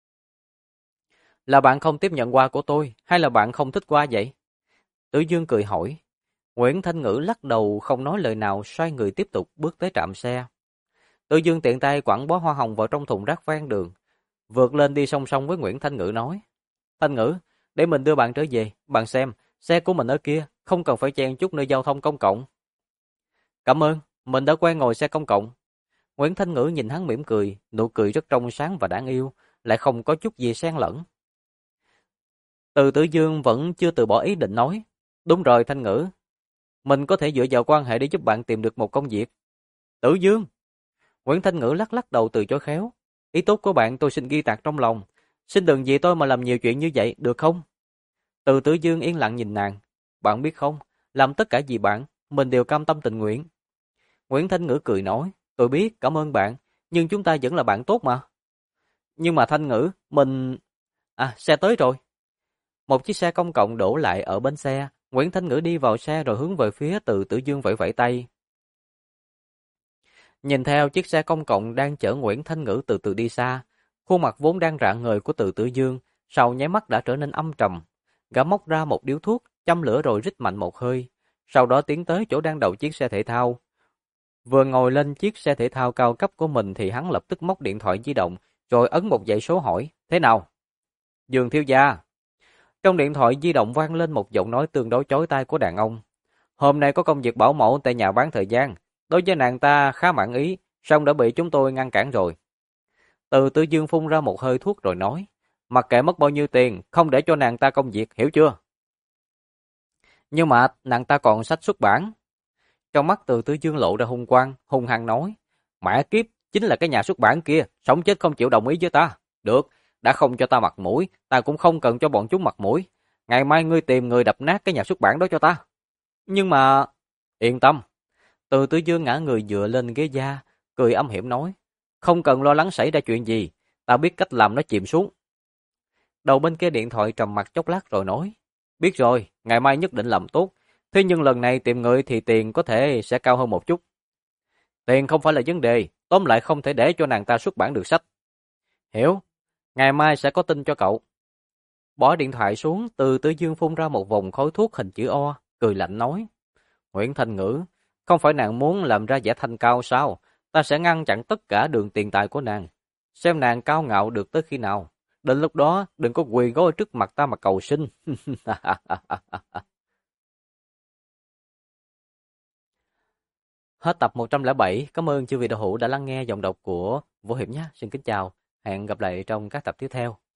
Là bạn không tiếp nhận hoa của tôi, hay là bạn không thích hoa vậy? Tử Dương cười hỏi. Nguyễn Thanh Ngữ lắc đầu không nói lời nào, xoay người tiếp tục bước tới trạm xe. Tử Dương tiện tay quẳng bó hoa hồng vào trong thùng rác ven đường, vượt lên đi song song với Nguyễn Thanh Ngữ nói. Thanh Ngữ, để mình đưa bạn trở về, bạn xem, xe của mình ở kia, không cần phải chen chút nơi giao thông công cộng. Cảm ơn, Mình đã quen ngồi xe công cộng. Nguyễn Thanh Ngữ nhìn hắn mỉm cười, nụ cười rất trong sáng và đáng yêu, lại không có chút gì xen lẫn. Từ Tử Dương vẫn chưa từ bỏ ý định nói. Đúng rồi Thanh Ngữ, mình có thể dựa vào quan hệ để giúp bạn tìm được một công việc. Tử Dương! Nguyễn Thanh Ngữ lắc lắc đầu từ chối khéo. Ý tốt của bạn tôi xin ghi tạc trong lòng. Xin đừng vì tôi mà làm nhiều chuyện như vậy, được không? Từ Tử Dương yên lặng nhìn nàng. Bạn biết không, làm tất cả vì bạn, mình đều cam tâm tình nguyện. Nguyễn Thanh Ngữ cười nói, tôi biết, cảm ơn bạn, nhưng chúng ta vẫn là bạn tốt mà. Nhưng mà Thanh Ngữ, mình... À, xe tới rồi. Một chiếc xe công cộng đổ lại ở bến xe. Nguyễn Thanh Ngữ đi vào xe rồi hướng về phía Từ Tử Dương vẫy vẫy tay. Nhìn theo chiếc xe công cộng đang chở Nguyễn Thanh Ngữ từ từ đi xa, khuôn mặt vốn đang rạng ngời của Từ Tử Dương sau nháy mắt đã trở nên âm trầm. Gã móc ra một điếu thuốc, châm lửa rồi rít mạnh một hơi, sau đó tiến tới chỗ đang đậu chiếc xe thể thao. Vừa ngồi lên chiếc xe thể thao cao cấp của mình thì hắn lập tức móc điện thoại di động, rồi ấn một dãy số hỏi, thế nào? Dương thiếu gia. Trong điện thoại di động vang lên một giọng nói tương đối chói tai của đàn ông. Hôm nay có công việc bảo mẫu tại nhà bán thời gian. Đối với nàng ta khá mãn ý, song đã bị chúng tôi ngăn cản rồi. Từ Tử Dương phun ra một hơi thuốc rồi nói, mặc kệ mất bao nhiêu tiền, không để cho nàng ta công việc, hiểu chưa? Nhưng mà nàng ta còn sách xuất bản. Trong mắt Từ Tử Dương lộ ra hung quang, hung hăng nói, mẹ kiếp, chính là cái nhà xuất bản kia, sống chết không chịu đồng ý với ta. Được, đã không cho ta mặt mũi, ta cũng không cần cho bọn chúng mặt mũi. Ngày mai ngươi tìm người đập nát cái nhà xuất bản đó cho ta. Nhưng mà... Yên tâm. Từ Tử Dương ngã người dựa lên ghế da, cười âm hiểm nói, không cần lo lắng xảy ra chuyện gì, ta biết cách làm nó chìm xuống. Đầu bên kia điện thoại trầm mặc chốc lát rồi nói, biết rồi, ngày mai nhất định làm tốt, thế nhưng lần này tìm người thì tiền có thể sẽ cao hơn một chút. Tiền không phải là vấn đề, tóm lại không thể để cho nàng ta xuất bản được sách. Hiểu, ngày mai sẽ có tin cho cậu. Bỏ điện thoại xuống, Từ Tử Dương phun ra một vòng khói thuốc hình chữ O, cười lạnh nói, Nguyễn Thanh Ngữ, không phải nàng muốn làm ra vẻ thanh cao sao? Ta sẽ ngăn chặn tất cả đường tiền tài của nàng. Xem nàng cao ngạo được tới khi nào. Đến lúc đó, đừng có quỳ gối trước mặt ta mà cầu xin. Hết tập 107. Cảm ơn chư vị đạo hữu đã lắng nghe giọng đọc của Vũ Hiệp nhé. Xin kính chào. Hẹn gặp lại trong các tập tiếp theo.